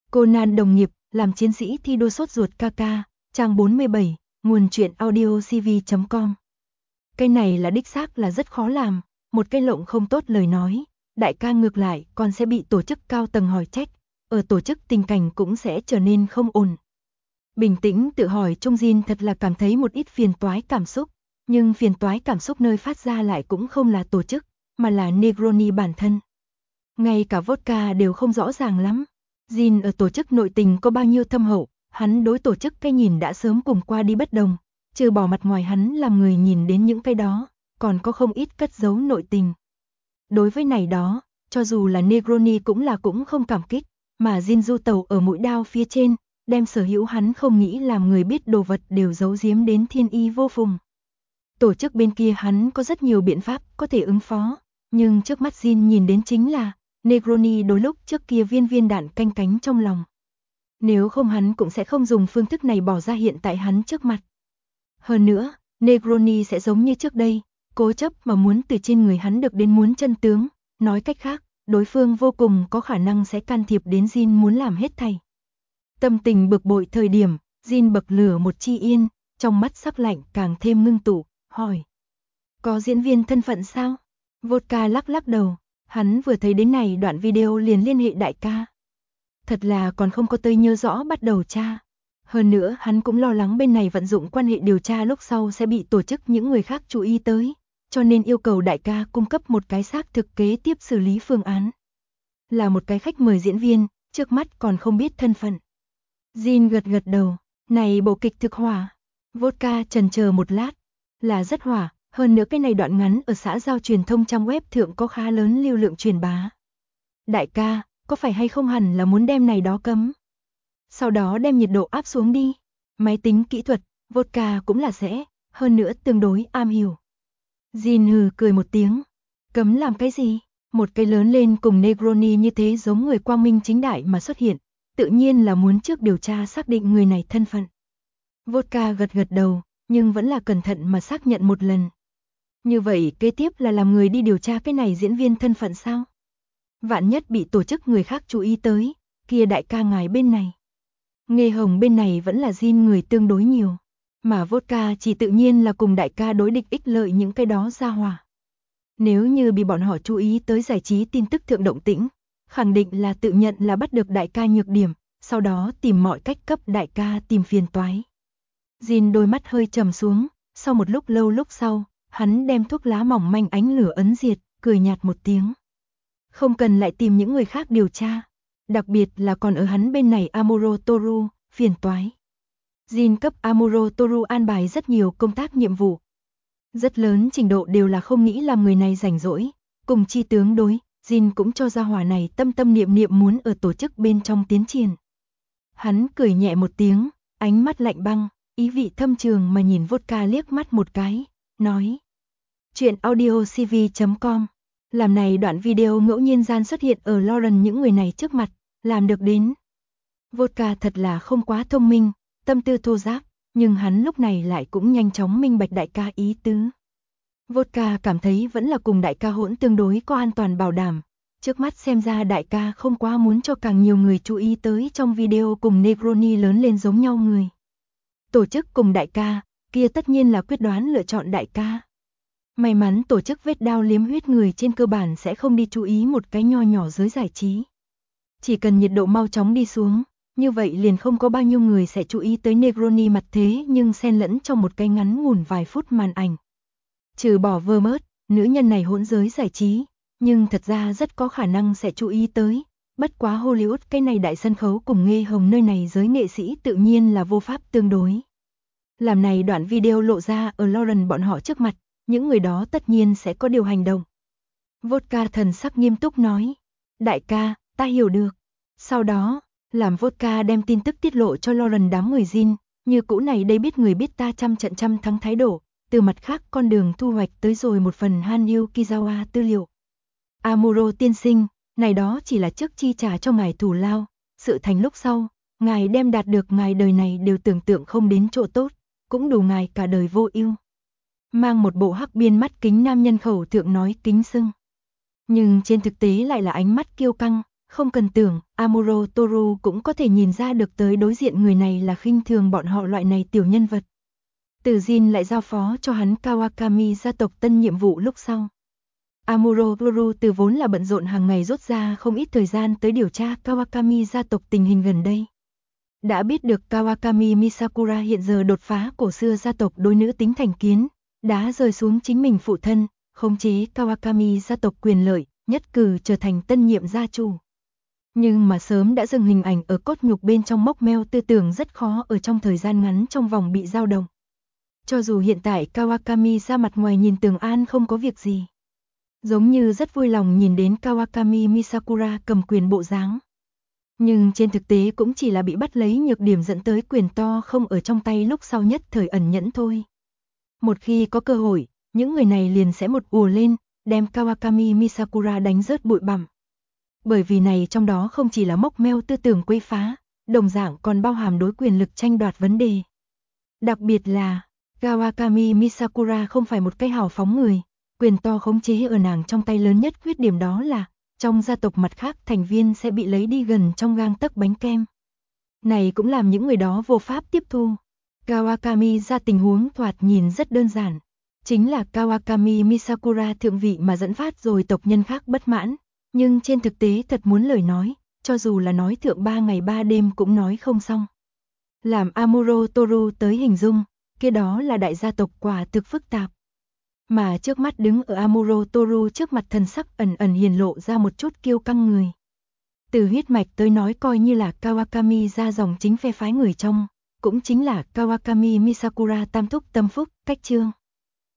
Conan đồng nghiệp, làm chiến sĩ thi đua sốt ruột KK, trang 47, nguồn truyện audio cv.com. Cái này là đích xác là rất khó làm, một cái lộng không tốt lời nói, đại ca ngược lại còn sẽ bị tổ chức cao tầng hỏi trách, ở tổ chức tình cảnh cũng sẽ trở nên không ổn. Bình tĩnh tự hỏi Trung Jin thật là cảm thấy một ít phiền toái cảm xúc, nhưng phiền toái cảm xúc nơi phát ra lại cũng không là tổ chức, mà là Negroni bản thân. Ngay cả vodka đều không rõ ràng lắm. Jin ở tổ chức nội tình có bao nhiêu thâm hậu, hắn đối tổ chức cái nhìn đã sớm cùng qua đi bất đồng, trừ bỏ mặt ngoài hắn làm người nhìn đến những cái đó, còn có không ít cất giấu nội tình. Đối với này đó, cho dù là Negroni cũng không cảm kích, mà Jin du tàu ở mũi đao phía trên, đem sở hữu hắn không nghĩ làm người biết đồ vật đều giấu giếm đến thiên y vô phùng. Tổ chức bên kia hắn có rất nhiều biện pháp có thể ứng phó, nhưng trước mắt Jin nhìn đến chính là Negroni đôi lúc trước kia viên đạn canh cánh trong lòng. Nếu không hắn cũng sẽ không dùng phương thức này bỏ ra hiện tại hắn trước mặt. Hơn nữa, Negroni sẽ giống như trước đây, cố chấp mà muốn từ trên người hắn được đến muốn chân tướng, nói cách khác, đối phương vô cùng có khả năng sẽ can thiệp đến Jin muốn làm hết thảy. Tâm tình bực bội thời điểm, Jin bậc lửa một chi yên, trong mắt sắc lạnh càng thêm ngưng tụ, hỏi. Có diễn viên thân phận sao? Vodka lắc đầu, hắn vừa thấy đến này đoạn video liền liên hệ đại ca. Thật là còn không có tới nhớ rõ bắt đầu tra. Hơn nữa hắn cũng lo lắng bên này vận dụng quan hệ điều tra lúc sau sẽ bị tổ chức những người khác chú ý tới, cho nên yêu cầu đại ca cung cấp một cái xác thực kế tiếp xử lý phương án. Là một cái khách mời diễn viên, trước mắt còn không biết thân phận. Jin gật đầu, này bộ kịch thực hỏa. Vodka chần chờ một lát, là rất hỏa, hơn nữa cái này đoạn ngắn ở xã giao truyền thông trang web thượng có khá lớn lưu lượng truyền bá. Đại ca, có phải hay không hẳn là muốn đem này đó cấm? Sau đó đem nhiệt độ áp xuống đi. Máy tính kỹ thuật, Vodka cũng là sẽ, hơn nữa tương đối am hiểu. Jin hừ cười một tiếng. Cấm làm cái gì? Một cái lớn lên cùng Negroni như thế giống người quang minh chính đại mà xuất hiện, tự nhiên là muốn trước điều tra xác định người này thân phận. Vodka gật đầu, nhưng vẫn là cẩn thận mà xác nhận một lần. Như vậy kế tiếp là làm người đi điều tra cái này diễn viên thân phận sao? Vạn nhất bị tổ chức người khác chú ý tới, kia đại ca ngài bên này. Nghê hồng bên này vẫn là Jin người tương đối nhiều, mà Vodka chỉ tự nhiên là cùng đại ca đối địch ích lợi những cái đó ra hòa. Nếu như bị bọn họ chú ý tới giải trí tin tức thượng động tĩnh, khẳng định là tự nhận là bắt được đại ca nhược điểm, sau đó tìm mọi cách cấp đại ca tìm phiền toái. Jin đôi mắt hơi trầm xuống, sau một lúc lâu lúc sau, hắn đem thuốc lá mỏng manh ánh lửa ấn diệt, cười nhạt một tiếng. Không cần lại tìm những người khác điều tra, đặc biệt là còn ở hắn bên này Amuro Toru, phiền toái. Jin cấp Amuro Toru an bài rất nhiều công tác nhiệm vụ. Rất lớn trình độ đều là không nghĩ làm người này rảnh rỗi, cùng chi tướng đối, Jin cũng cho ra hỏa này tâm niệm muốn ở tổ chức bên trong tiến triển. Hắn cười nhẹ một tiếng, ánh mắt lạnh băng, ý vị thâm trường mà nhìn Vodka liếc mắt một cái, nói. Chuyện audio cv.com, làm này đoạn video ngẫu nhiên gian xuất hiện ở Lauren những người này trước mặt, làm được đến. Vodka thật là không quá thông minh, tâm tư thô ráp, nhưng hắn lúc này lại cũng nhanh chóng minh bạch đại ca ý tứ. Vodka cảm thấy vẫn là cùng đại ca hỗn tương đối có an toàn bảo đảm, trước mắt xem ra đại ca không quá muốn cho càng nhiều người chú ý tới trong video cùng Negroni lớn lên giống nhau người. Tổ chức cùng đại ca, kia tất nhiên là quyết đoán lựa chọn đại ca. May mắn tổ chức vết đao liếm huyết người trên cơ bản sẽ không đi chú ý một cái nho nhỏ giới giải trí. Chỉ cần nhiệt độ mau chóng đi xuống, như vậy liền không có bao nhiêu người sẽ chú ý tới Negroni mặt thế nhưng xen lẫn trong một cái ngắn ngủn vài phút màn ảnh. Trừ bỏ Vermont, nữ nhân này hỗn giới giải trí, nhưng thật ra rất có khả năng sẽ chú ý tới. Bất quá Hollywood cái này đại sân khấu cùng Nghê Hồng nơi này giới nghệ sĩ tự nhiên là vô pháp tương đối. Làm này đoạn video lộ ra ở Lauren bọn họ trước mặt, những người đó tất nhiên sẽ có điều hành động. Vodka thần sắc nghiêm túc nói, đại ca, ta hiểu được. Sau đó, làm Vodka đem tin tức tiết lộ cho Lauren đám người Jin, như cũ này đây biết người biết ta trăm trận trăm thắng thái độ, từ mặt khác con đường thu hoạch tới rồi một phần Hanyu Kizawa tư liệu. Amuro tiên sinh, này đó chỉ là trước chi trả cho ngài thù lao, sự thành lúc sau, ngài đem đạt được ngài đời này đều tưởng tượng không đến chỗ tốt, cũng đủ ngài cả đời vô ưu. Mang một bộ hắc biên mắt kính nam nhân khẩu thượng nói kính sưng. Nhưng trên thực tế lại là ánh mắt kiêu căng, Không cần tưởng, Amuro Toru cũng có thể nhìn ra được tới đối diện người này là khinh thường bọn họ loại này tiểu nhân vật. Từ Jin lại giao phó cho hắn Kawakami gia tộc tân nhiệm vụ lúc sau. Amuro Toru từ vốn là bận rộn hàng ngày rút ra không ít thời gian tới điều tra Kawakami gia tộc tình hình gần đây. Đã biết được Kawakami Misakura hiện giờ đột phá cổ xưa gia tộc đối nữ tính thành kiến, đã rơi xuống chính mình phụ thân, khống chế Kawakami gia tộc quyền lợi, nhất cử trở thành tân nhiệm gia chủ. Nhưng mà sớm đã dừng hình ảnh ở cốt nhục bên trong mốc meo tư tưởng rất khó ở trong thời gian ngắn trong vòng bị dao động. Cho dù hiện tại Kawakami ra mặt ngoài nhìn tường an không có việc gì. Giống như rất vui lòng nhìn đến Kawakami Misakura cầm quyền bộ dáng. Nhưng trên thực tế cũng chỉ là bị bắt lấy nhược điểm dẫn tới quyền to không ở trong tay lúc sau nhất thời ẩn nhẫn thôi. Một khi có cơ hội, những người này liền sẽ một ùa lên, đem Kawakami Misakura đánh rớt bụi bặm. Bởi vì này trong đó không chỉ là mốc meo tư tưởng quấy phá, đồng dạng còn bao hàm đối quyền lực tranh đoạt vấn đề. Đặc biệt là, Kawakami Misakura không phải một cái hào phóng người, quyền to khống chế ở nàng trong tay lớn nhất khuyết điểm đó là, trong gia tộc mặt khác thành viên sẽ bị lấy đi gần trong gang tấc bánh kem. Này cũng làm những người đó vô pháp tiếp thu. Kawakami ra tình huống thoạt nhìn rất đơn giản. Chính là Kawakami Misakura thượng vị mà dẫn phát rồi tộc nhân khác bất mãn. Nhưng trên thực tế thật muốn lời nói, cho dù là nói thượng 3 ngày 3 đêm cũng nói không xong. Làm Amuro Toru tới hình dung, kia đó là đại gia tộc quả thực phức tạp. Mà trước mắt đứng ở Amuro Toru trước mặt thần sắc ẩn ẩn hiển lộ ra một chút kiêu căng người. Từ huyết mạch tới nói coi như là Kawakami ra dòng chính phe phái người trong, cũng chính là Kawakami Misakura tam thúc tâm phúc, cách chương.